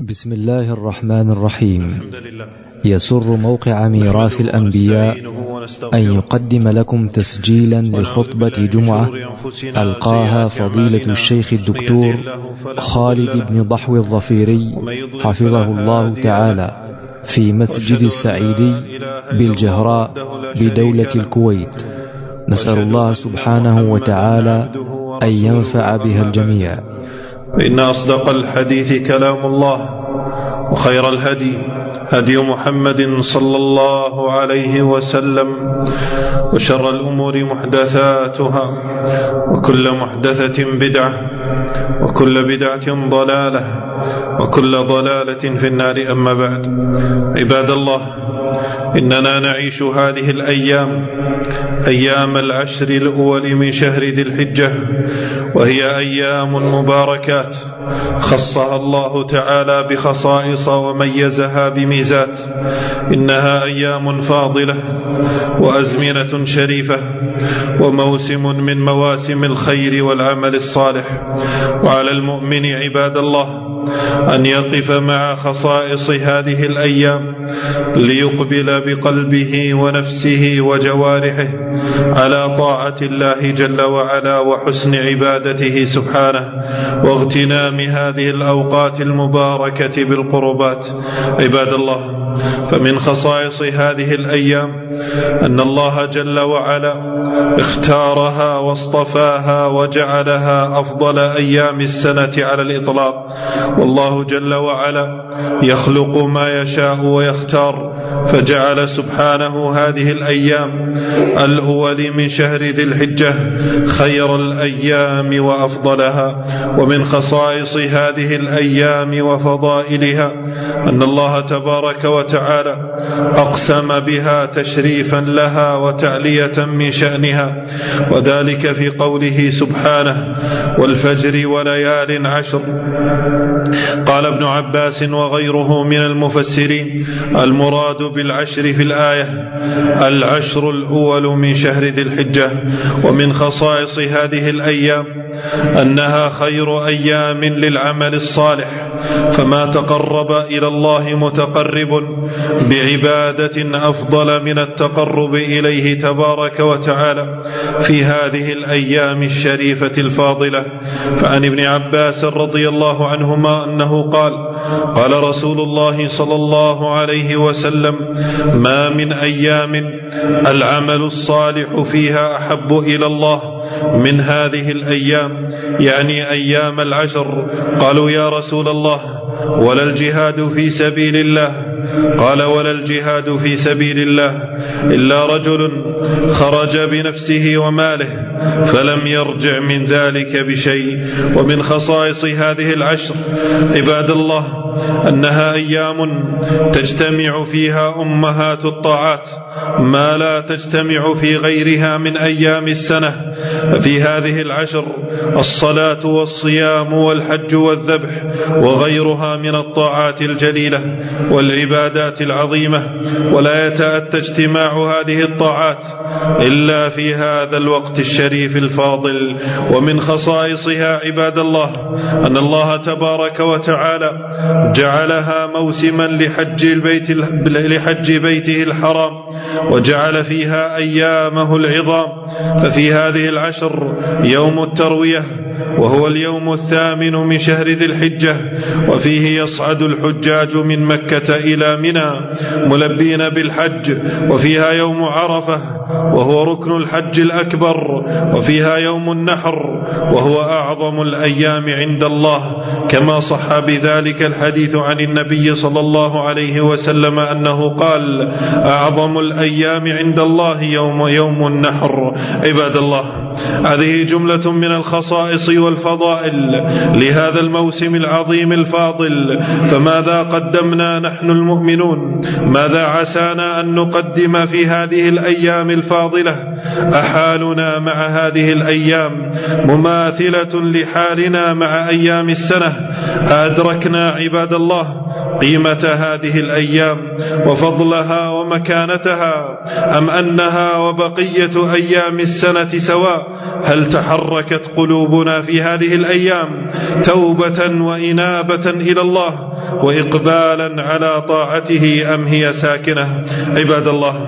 بسم الله الرحمن الرحيم. يسر موقع ميراث الأنبياء أن يقدم لكم تسجيلا لخطبة جمعة ألقاها فضيلة الشيخ الدكتور خالد بن ضحو الظفيري حفظه الله تعالى في مسجد السعيدي بالجهراء بدولة الكويت. نسأل الله سبحانه وتعالى أن ينفع بها الجميع. إن أصدق الحديث كلام الله، وخير الهدي هدي محمد صلى الله عليه وسلم، وشر الأمور محدثاتها، وكل محدثة بدعة، وكل بدعة ضلالة، وكل ضلالة في النار. أما بعد، عباد الله، إننا نعيش هذه الأيام، أيام العشر الأول من شهر ذي الحجة، وهي أيام مباركات خصها الله تعالى بخصائص وميزها بميزات. إنها أيام فاضلة وأزمنة شريفة، وموسم من مواسم الخير والعمل الصالح. وعلى المؤمن عباد الله أن يقف مع خصائص هذه الأيام ليقبل بقلبه ونفسه وجوارحه على طاعة الله جل وعلا وحسن عبادته سبحانه، واغتنام هذه الأوقات المباركة بالقربات. عباد الله، فمن خصائص هذه الأيام أن الله جل وعلا اختارها واصطفاها وجعلها أفضل أيام السنة على الإطلاق. والله جل وعلا يخلق ما يشاء ويختار، فجعل سبحانه هذه الأيام الأول من شهر ذي الحجة خير الأيام وأفضلها. ومن خصائص هذه الأيام وفضائلها أن الله تبارك وتعالى أقسم بها تشريفا لها وتعلية من شأنها، وذلك في قوله سبحانه: والفجر وليال عشر. قال ابن عباس وغيره من المفسرين: المراد بالعشر في الآية العشر الأول من شهر ذي الحجة. ومن خصائص هذه الأيام أنها خير أيام للعمل الصالح، فما تقرب إلى الله متقرب بعبادة أفضل من التقرب إليه تبارك وتعالى في هذه الأيام الشريفة الفاضلة. فعن ابن عباس رضي الله عنهما أنه قال: قال رسول الله صلى الله عليه وسلم: ما من أيام العمل الصالح فيها أحب إلى الله من هذه الأيام، يعني أيام العشر. قالوا: يا رسول الله، ولا الجهاد في سبيل الله؟ قال: ولا الجهاد في سبيل الله إلا رجل خرج بنفسه وماله فلم يرجع من ذلك بشيء. ومن خصائص هذه العشر عباد الله أنها أيام تجتمع فيها أمهات الطاعات ما لا تجتمع في غيرها من أيام السنة. ففي هذه العشر الصلاة والصيام والحج والذبح وغيرها من الطاعات الجليلة والعبادات العظيمة، ولا يتأتى اجتماع هذه الطاعات إلا في هذا الوقت الشريف الفاضل. ومن خصائصها عباد الله أن الله تبارك وتعالى جعلها موسما لحج بيته الحرام، وجعل فيها أيامه العظام. ففي هذه العشر يوم التروية، وهو اليوم 8 من شهر ذي الحجة، وفيه يصعد الحجاج من مكة إلى منى ملبين بالحج. وفيها يوم عرفة، وهو ركن الحج الأكبر. وفيها يوم النحر، وهو أعظم الأيام عند الله، كما صح بذلك الحديث عن النبي صلى الله عليه وسلم أنه قال: أعظم الأيام عند الله يوم النحر. عباد الله، هذه جملة من الخصائص والفضائل لهذا الموسم العظيم الفاضل. فماذا قدمنا نحن المؤمنون؟ ماذا عسانا أن نقدم في هذه الأيام الفاضلة؟ أحالنا مع هذه الأيام مماثلة لحالنا مع أيام السنة؟ أدركنا عباد الله قيمة هذه الأيام وفضلها ومكانتها، أم أنها وبقية أيام السنة سواء؟ هل تحركت قلوبنا في هذه الأيام توبة وإنابة إلى الله وإقبالا على طاعته، أم هي ساكنة؟ عباد الله،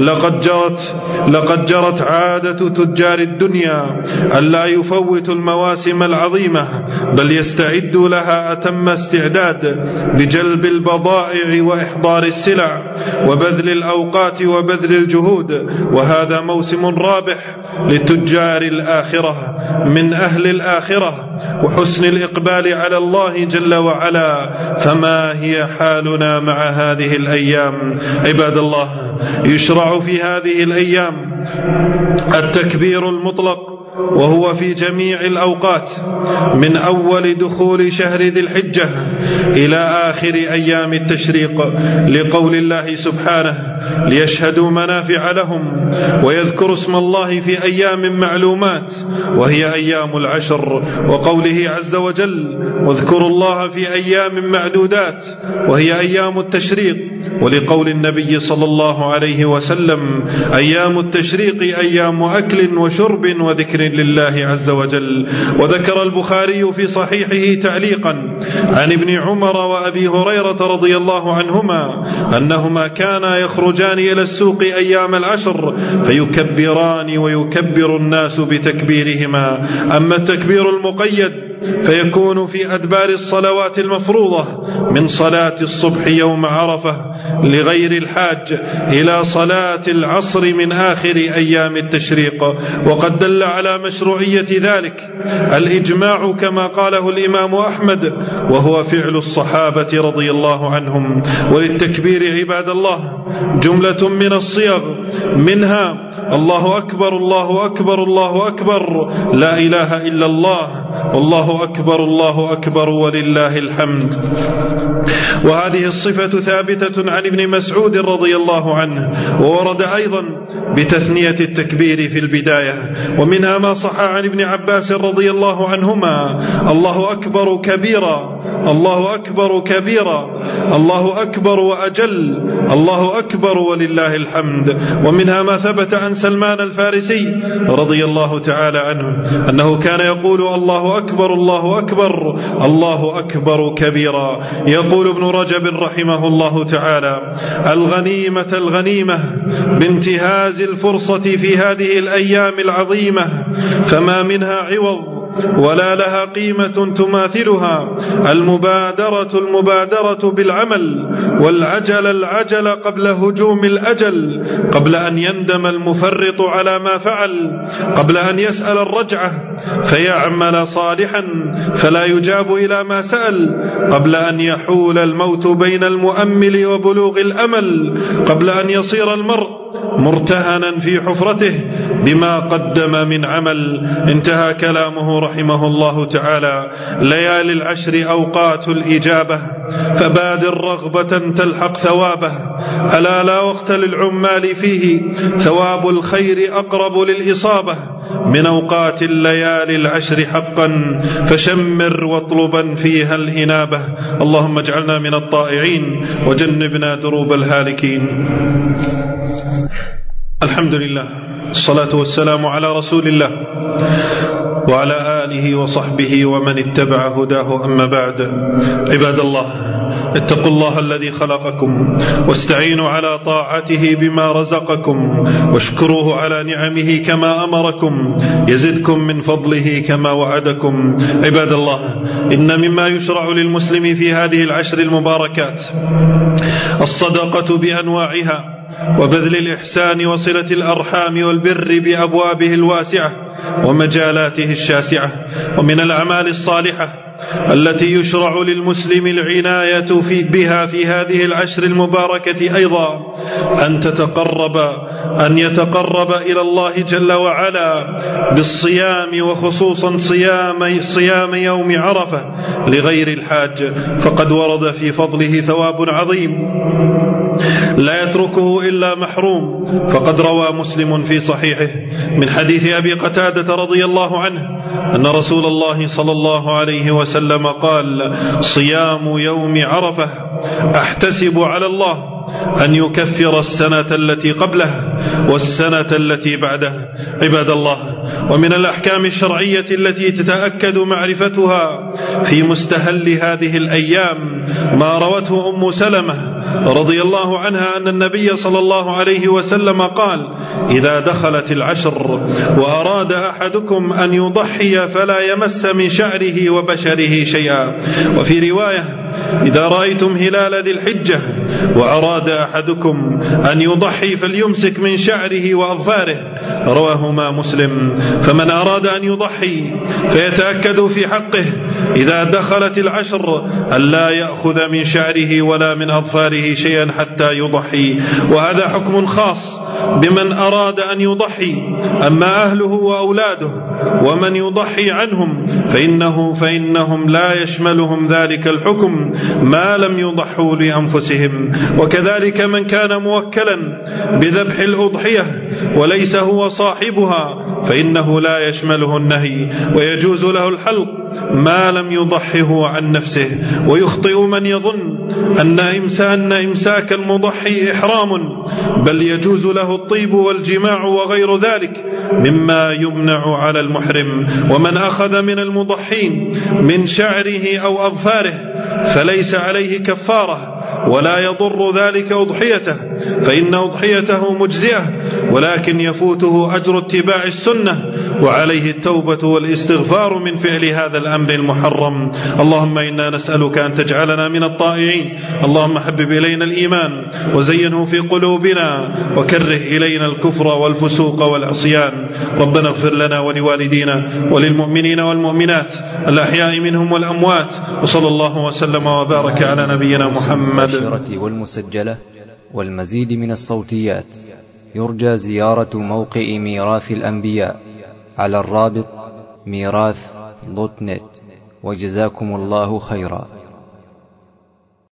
لقد جرت عادة تجار الدنيا ألا يفوتوا المواسم العظيمة، بل يستعدوا لها أتم استعداد بجلب البضائع وإحضار السلع وبذل الأوقات وبذل الجهود. وهذا موسم رابح لتجار الآخرة من أهل الآخرة وحسن الإقبال على الله جل وعلا. فما هي حالنا مع هذه الأيام؟ عباد الله، يشرع في هذه الأيام التكبير المطلق، وهو في جميع الأوقات من أول دخول شهر ذي الحجة إلى آخر أيام التشريق، لقول الله سبحانه: ليشهدوا منافع لهم ويذكروا اسم الله في أيام معلومات وهي أيام العشر، وقوله عز وجل: واذكروا الله في أيام معدودات وهي أيام التشريق، ولقول النبي صلى الله عليه وسلم: أيام التشريق أيام أكل وشرب وذكر لله عز وجل. وذكر البخاري في صحيحه تعليقا عن ابن عمر وأبي هريرة رضي الله عنهما أنهما كانا يخرجان إلى السوق أيام العشر فيكبران ويكبر الناس بتكبيرهما. أما التكبير المقيد فيكون في أدبار الصلوات المفروضة من صلاة الصبح يوم عرفة لغير الحاج إلى صلاة العصر من آخر أيام التشريق. وقد دل على مشروعية ذلك الإجماع كما قاله الإمام أحمد، وهو فعل الصحابة رضي الله عنهم. وللتكبير عباد الله جملة من الصيغ، منها الله أكبر الله أكبر الله أكبر، لا إله إلا الله، الله أكبر الله أكبر ولله الحمد. وهذه الصفة ثابتة عن ابن مسعود رضي الله عنه، وورد أيضا بتثنية التكبير في البداية. ومنها ما صح عن ابن عباس رضي الله عنهما: الله أكبر كبيرا، الله أكبر كبيرا، الله أكبر وأجل، الله أكبر ولله الحمد. ومنها ما ثبت عن سلمان الفارسي رضي الله تعالى عنه أنه كان يقول: الله أكبر الله أكبر، الله أكبر كبيرا. يقول ابن رجب رحمه الله تعالى: الغنيمة الغنيمة بانتهاز الفرصة في هذه الأيام العظيمة، فما منها عوض ولا لها قيمة تماثلها. المبادرة بالعمل، والعجل العجل قبل هجوم الأجل، قبل أن يندم المفرط على ما فعل، قبل أن يسأل الرجعة فيعمل صالحا فلا يجاب إلى ما سأل، قبل أن يحول الموت بين المؤمل وبلوغ الأمل، قبل أن يصير المرء مرتهنا في حفرته بما قدم من عمل. انتهى كلامه رحمه الله تعالى. ليالي العشر أوقات الإجابة، فبادر رغبة تلحق ثوابه. ألا لا وقت للعمال فيه، ثواب الخير أقرب للإصابة من أوقات الليالي العشر حقا، فشمر واطلبا فيها الإنابة. اللهم اجعلنا من الطائعين وجنبنا دروب الهالكين. الحمد لله، الصلاة والسلام على رسول الله وعلى آله وصحبه ومن اتبع هداه، أما بعد. عباد الله، اتقوا الله الذي خلقكم واستعينوا على طاعته بما رزقكم، واشكروه على نعمه كما أمركم، يزدكم من فضله كما وعدكم. عباد الله، إن مما يشرع للمسلم في هذه العشر المباركات الصدقة بأنواعها، وبذل الإحسان وصلة الأرحام والبر بأبوابه الواسعة ومجالاته الشاسعة. ومن الأعمال الصالحة التي يشرع للمسلم العناية بها في هذه العشر المباركة أيضا أن يتقرب إلى الله جل وعلا بالصيام، وخصوصا صيام يوم عرفة لغير الحاج، فقد ورد في فضله ثواب عظيم لا يتركه إلا محروم. فقد روى مسلم في صحيحه من حديث أبي قتادة رضي الله عنه أن رسول الله صلى الله عليه وسلم قال: صيام يوم عرفة أحتسب على الله أن يكفر السنة التي قبله والسنة التي بعده. عباد الله، ومن الأحكام الشرعية التي تتأكد معرفتها في مستهل هذه الأيام ما روته أم سلمة رضي الله عنها أن النبي صلى الله عليه وسلم قال: إذا دخلت العشر وأراد أحدكم أن يضحي فلا يمس من شعره وبشره شيئا. وفي رواية: إذا رأيتم هلال ذي الحجة وأراد أحدكم أن يضحي فليمسك من شعره وأظفاره. رواهما مسلم. فمن أراد أن يضحي فيتأكد في حقه إذا دخلت العشر أن لا يأخذ من شعره ولا من أظفاره شيئا حتى يضحي. وهذا حكم خاص بمن أراد أن يضحي. أما أهله وأولاده ومن يضحي عنهم فإنهم لا يشملهم ذلك الحكم ما لم يضحوا لأنفسهم. وكذلك من كان موكلا بذبح الأضحية وليس هو صاحبها فإنه لا يشمله النهي، ويجوز له الحلق ما لم يضحه عن نفسه. ويخطئ من يظن أن إمساك المضحي إحرام، بل يجوز له الطيب والجماع وغير ذلك مما يمنع على المحرم. ومن أخذ من المضحين من شعره أو أظفاره فليس عليه كفارة ولا يضر ذلك أضحيته، فإن أضحيته مجزئة، ولكن يفوته أجر اتباع السنة وعليه التوبة والاستغفار من فعل هذا الأمر المحرم. اللهم إنا نسألك أن تجعلنا من الطائعين. اللهم حبب إلينا الإيمان وزينه في قلوبنا وكره إلينا الكفر والفسوق والعصيان. ربنا اغفر لنا ولوالدينا وللمؤمنين والمؤمنات الأحياء منهم والأموات، وصلى الله وسلم وبارك على نبينا محمد. والمسجلة والمزيد من الصوتيات يرجى زيارة موقع ميراث الأنبياء على الرابط ميراث.net. وجزاكم الله خيرا.